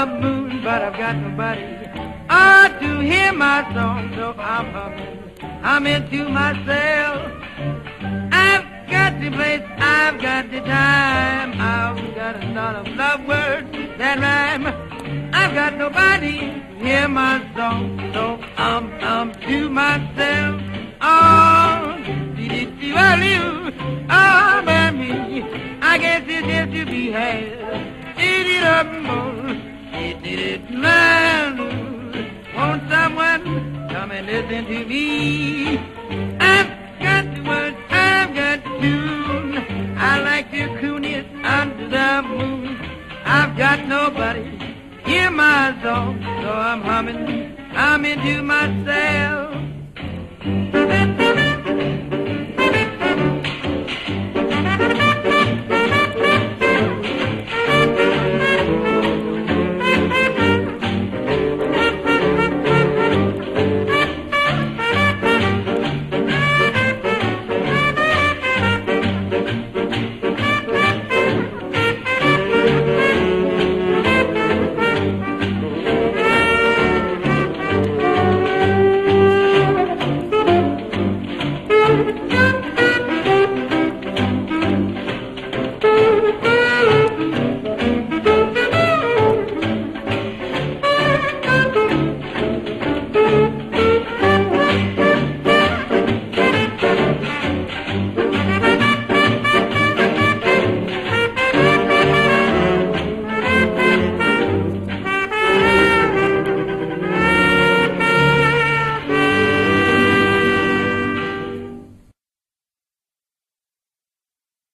moon, but I've got nobody to hear my song, so I'm humming. I'm into myself. I've got the place, I've got the time. I've got a lot of love words that rhyme. I've got nobody to hear my song, so I'm to myself. Oh, did-it-do-a-loo, oh, baby, I guess it's just to be had. Did-it-up-mo, did-it-man-oo. Won't someone come and listen to me? I've got the words, I've got the tune. I like to coon it under the moon. I've got nobody hear my song, so I'm humming. I'm into myself.